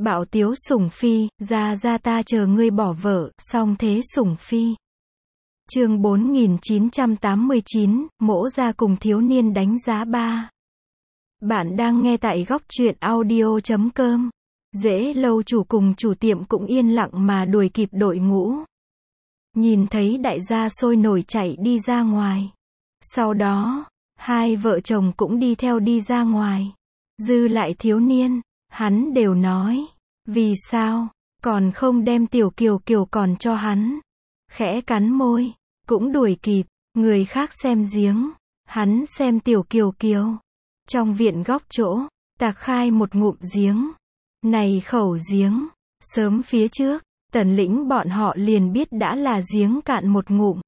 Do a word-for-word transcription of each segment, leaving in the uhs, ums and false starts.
Bảo Tiếu Sủng Phi, ra ra ta chờ ngươi bỏ vợ, song thế Sủng Phi. Chương bốn nghìn chín trăm tám mươi chín, Mỗ Gia cùng thiếu niên đánh giá ba. Bạn đang nghe tại góc truyện audio chấm com. Dễ lâu chủ cùng chủ tiệm cũng yên lặng mà đuổi kịp đội ngũ. Nhìn thấy đại gia sôi nổi chạy đi ra ngoài. Sau đó, hai vợ chồng cũng đi theo đi ra ngoài. Dư lại thiếu niên, hắn đều nói, vì sao, còn không đem tiểu kiều kiều còn cho hắn. Khẽ cắn môi, cũng đuổi kịp, người khác xem giếng, hắn xem tiểu kiều kiều. Trong viện góc chỗ, tạc khai một ngụm giếng. Này khẩu giếng, sớm phía trước, Tần Lĩnh bọn họ liền biết đã là giếng cạn một ngụm.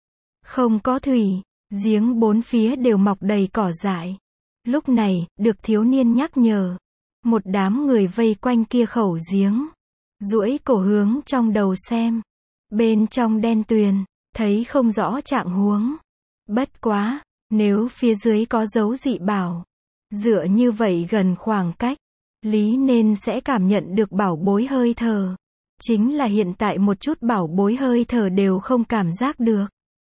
Không có thủy, giếng bốn phía đều mọc đầy cỏ dại. Lúc này, được thiếu niên nhắc nhở. Một đám người vây quanh kia khẩu giếng. Duỗi cổ hướng trong đầu xem. Bên trong đen tuyền, thấy không rõ trạng huống. Bất quá, nếu phía dưới có dấu dị bảo. Dựa như vậy gần khoảng cách, lý nên sẽ cảm nhận được bảo bối hơi thở. Chính là hiện tại một chút bảo bối hơi thở đều không cảm giác được.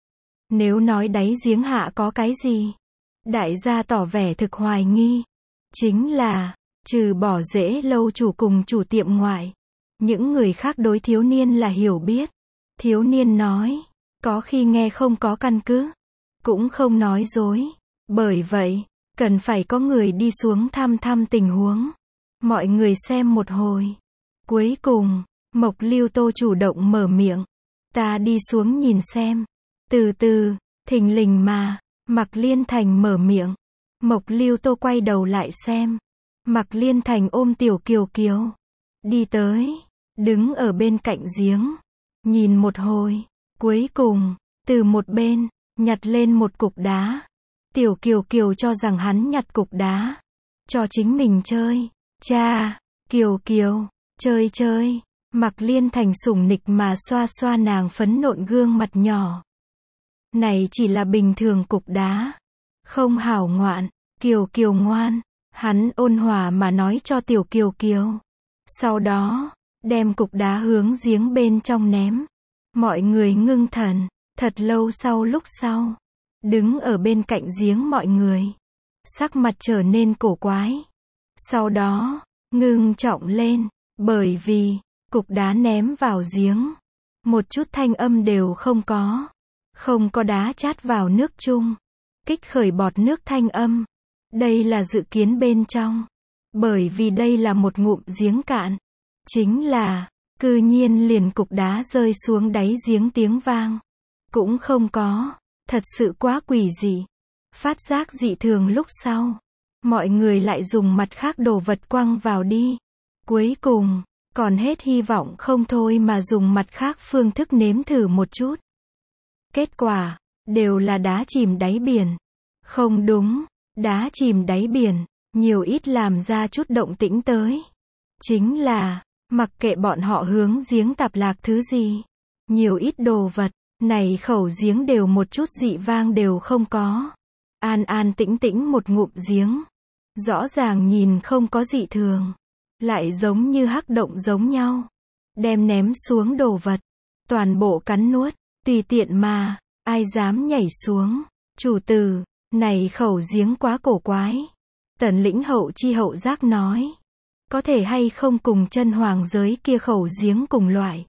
Nếu nói đáy giếng hạ có cái gì? Đại gia tỏ vẻ thực hoài nghi. Chính là, trừ bỏ dễ lâu chủ cùng chủ tiệm ngoại. Những người khác đối thiếu niên là hiểu biết. Thiếu niên nói, có khi nghe không có căn cứ. Cũng không nói dối. Bởi vậy, cần phải có người đi xuống thăm thăm tình huống. Mọi người xem một hồi. Cuối cùng, Mộc Lưu Tô chủ động mở miệng. Ta đi xuống nhìn xem. Từ từ, thình lình mà, Mạc Liên Thành mở miệng. Mộc Lưu Tô quay đầu lại xem. Mạc Liên Thành ôm tiểu kiều kiều. Đi tới, đứng ở bên cạnh giếng. Nhìn một hồi, cuối cùng, từ một bên, nhặt lên một cục đá. Tiểu kiều kiều cho rằng hắn nhặt cục đá. Cho chính mình chơi. Cha, kiều kiều, chơi chơi. Mạc Liên Thành sủng nịch mà xoa xoa nàng phấn nộn gương mặt nhỏ. Này chỉ là bình thường cục đá. Không hảo ngoạn, kiều kiều ngoan. Hắn ôn hòa mà nói cho tiểu kiều kiều. Sau đó, đem cục đá hướng giếng bên trong ném. Mọi người ngưng thần, thật lâu sau lúc sau. Đứng ở bên cạnh giếng mọi người. Sắc mặt trở nên cổ quái. Sau đó, ngưng trọng lên, bởi vì, cục đá ném vào giếng. Một chút thanh âm đều không có. Không có đá chát vào nước chung. Kích khởi bọt nước thanh âm. Đây là dự kiến bên trong. Bởi vì đây là một ngụm giếng cạn. Chính là, cư nhiên liền cục đá rơi xuống đáy giếng tiếng vang. Cũng không có. Thật sự quá quỷ dị. Phát giác dị thường lúc sau. Mọi người lại dùng mặt khác đồ vật quăng vào đi. Cuối cùng, còn hết hy vọng không thôi mà dùng mặt khác phương thức nếm thử một chút. Kết quả, đều là đá chìm đáy biển. Không đúng, đá chìm đáy biển, nhiều ít làm ra chút động tĩnh tới. Chính là, mặc kệ bọn họ hướng giếng tạp lạc thứ gì. Nhiều ít đồ vật, này khẩu giếng đều một chút dị vang đều không có. An an tĩnh tĩnh một ngụm giếng. Rõ ràng nhìn không có dị thường. Lại giống như hắc động giống nhau. Đem ném xuống đồ vật. Toàn bộ cắn nuốt. Tùy tiện mà. Ai dám nhảy xuống. Chủ tử. Này khẩu giếng quá cổ quái. Tần Lĩnh hậu chi hậu giác nói. Có thể hay không cùng chân hoàng giới kia khẩu giếng cùng loại.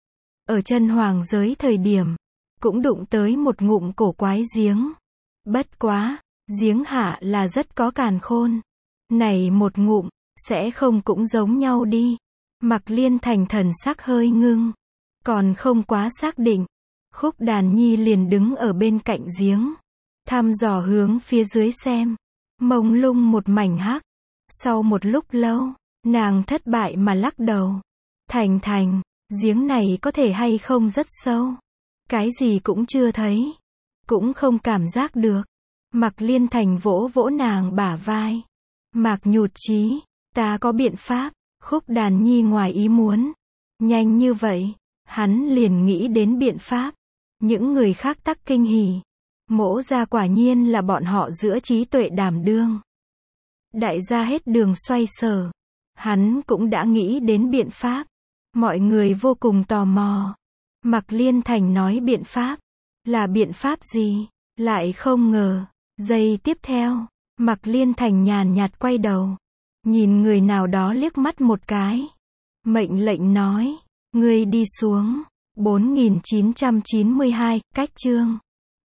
Ở chân hoàng giới thời điểm. Cũng đụng tới một ngụm cổ quái giếng. Bất quá. Giếng hạ là rất có càn khôn. Này một ngụm. Sẽ không cũng giống nhau đi. Mạc Liên Thành thần sắc hơi ngưng. Còn không quá xác định. Khúc Đàn Nhi liền đứng ở bên cạnh giếng. Thăm dò hướng phía dưới xem. Mông lung một mảnh hắc. Sau một lúc lâu, nàng thất bại mà lắc đầu. Thành Thành, giếng này có thể hay không rất sâu. Cái gì cũng chưa thấy. Cũng không cảm giác được. Mạc Liên Thành vỗ vỗ nàng bả vai. Mạc Nhụt Chí, ta có biện pháp. Khúc Đàn Nhi ngoài ý muốn. Nhanh như vậy, hắn liền nghĩ đến biện pháp. Những người khác tắc kinh hỉ. Mỗ Gia quả nhiên là bọn họ giữa trí tuệ đảm đương. Đại gia hết đường xoay sở. Hắn cũng đã nghĩ đến biện pháp. Mọi người vô cùng tò mò. Mạc Liên Thành nói biện pháp. Là biện pháp gì? Lại không ngờ. Giây tiếp theo, Mạc Liên Thành nhàn nhạt quay đầu. Nhìn người nào đó liếc mắt một cái. Mệnh lệnh nói. Ngươi đi xuống. bốn nghìn chín trăm chín mươi hai, cách chương.